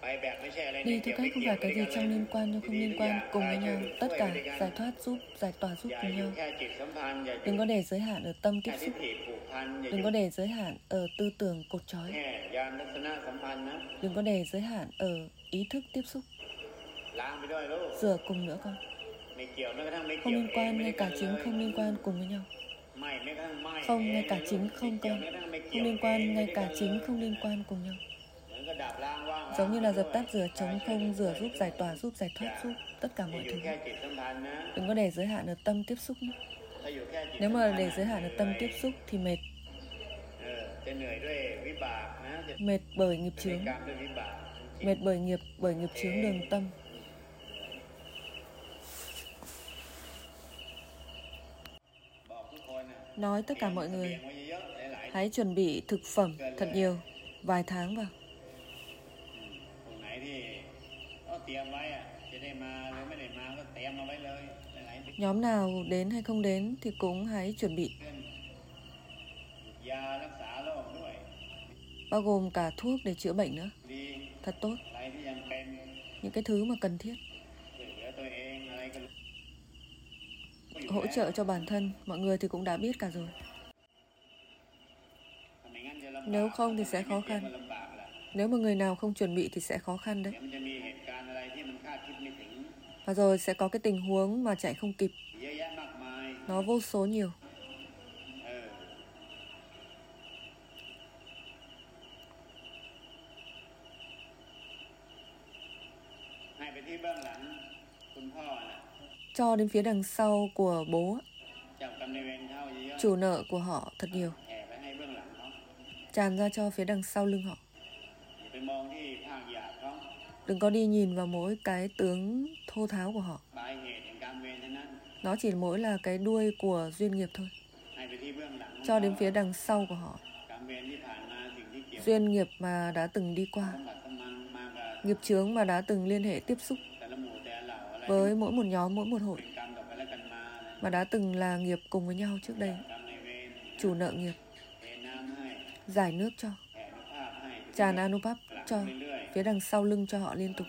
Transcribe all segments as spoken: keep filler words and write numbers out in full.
Đi theo cách không phải cái gì trong liên quan nhưng không liên quan cùng với nhau, tất cả giải thoát giúp, giải tỏa giúp cùng nhau. Đừng có để giới hạn ở tâm tiếp xúc, đừng có để giới hạn ở tư tưởng cột trói, đừng có để giới hạn ở ý thức tiếp xúc. Rửa cùng nữa con. Không liên quan, ngay cả chính không liên quan cùng với nhau. Không, ngay cả chính không con. Không liên quan, ngay cả chính không liên quan cùng nhau. Giống như là dập tắt, rửa, chống không, rửa giúp, giải tỏa giúp, giải thoát giúp, tất cả mọi thứ. Đừng có để giới hạn ở tâm tiếp xúc nữa. Nếu mà để giới hạn ở tâm tiếp xúc thì mệt. Mệt bởi nghiệp chướng. Mệt bởi nghiệp, bởi nghiệp chướng đường tâm. Nói tất cả mọi người, hãy chuẩn bị thực phẩm thật nhiều, vài tháng vào. Nhóm nào đến hay không đến thì cũng hãy chuẩn bị. Bao gồm cả thuốc để chữa bệnh nữa. Thật tốt. Những cái thứ mà cần thiết. Hỗ trợ cho bản thân, mọi người thì cũng đã biết cả rồi. Nếu không thì sẽ khó khăn. Nếu mà người nào không chuẩn bị thì sẽ khó khăn đấy. Và rồi sẽ có cái tình huống mà chạy không kịp. Nó vô số nhiều. Cho đến phía đằng sau của bố, chủ nợ của họ thật nhiều, tràn ra cho phía đằng sau lưng họ. Đừng có đi nhìn vào mỗi cái tướng thô tháo của họ. Nó chỉ mỗi là cái đuôi của duyên nghiệp thôi. Cho đến phía đằng sau của họ, duyên nghiệp mà đã từng đi qua, nghiệp chướng mà đã từng liên hệ tiếp xúc với mỗi một nhóm, mỗi một hội, mà đã từng là nghiệp cùng với nhau trước đây. Chủ nợ nghiệp, giải nước cho, tràn Anubhav cho, phía đằng sau lưng cho họ liên tục.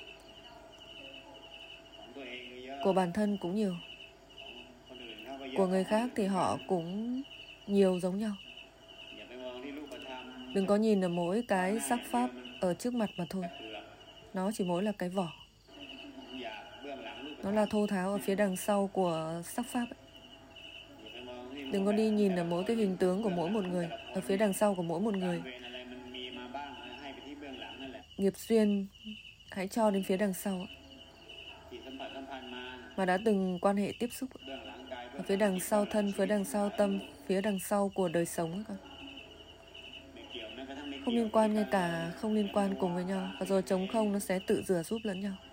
Của bản thân cũng nhiều, của người khác thì họ cũng nhiều giống nhau. Đừng có nhìn ở mỗi cái sắc pháp ở trước mặt mà thôi. Nó chỉ mỗi là cái vỏ. Nó là thô tháo ở phía đằng sau của sắc pháp ấy. Đừng có đi nhìn ở mỗi cái hình tướng của mỗi một người, ở phía đằng sau của mỗi một người. Nghiệp duyên hãy cho đến phía đằng sau ấy, mà đã từng quan hệ tiếp xúc ấy. Ở phía đằng sau thân, phía đằng sau tâm, phía đằng sau của đời sống ấy con. Không liên quan, ngay cả không liên quan cùng với nhau. Và rồi trống không nó sẽ tự rửa giúp lẫn nhau.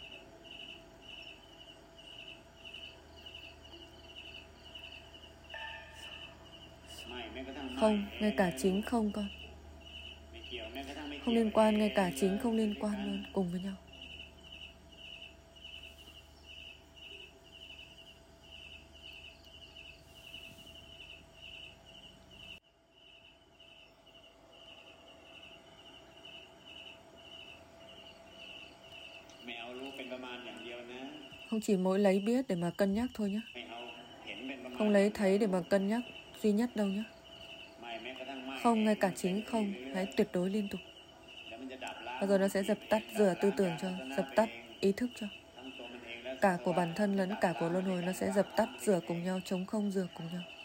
Không, ngay cả chính không con. Không liên quan, ngay cả chính không liên quan luôn, cùng với nhau. Không chỉ mỗi lấy biết để mà cân nhắc thôi nhé. Không lấy thấy để mà cân nhắc duy nhất đâu nhé. Không, ngay cả chính không, hãy tuyệt đối liên tục. Và rồi nó sẽ dập tắt, rửa tư tưởng cho, dập tắt ý thức cho. Cả của bản thân lẫn cả của luân hồi nó sẽ dập tắt, rửa cùng nhau, chống không rửa cùng nhau.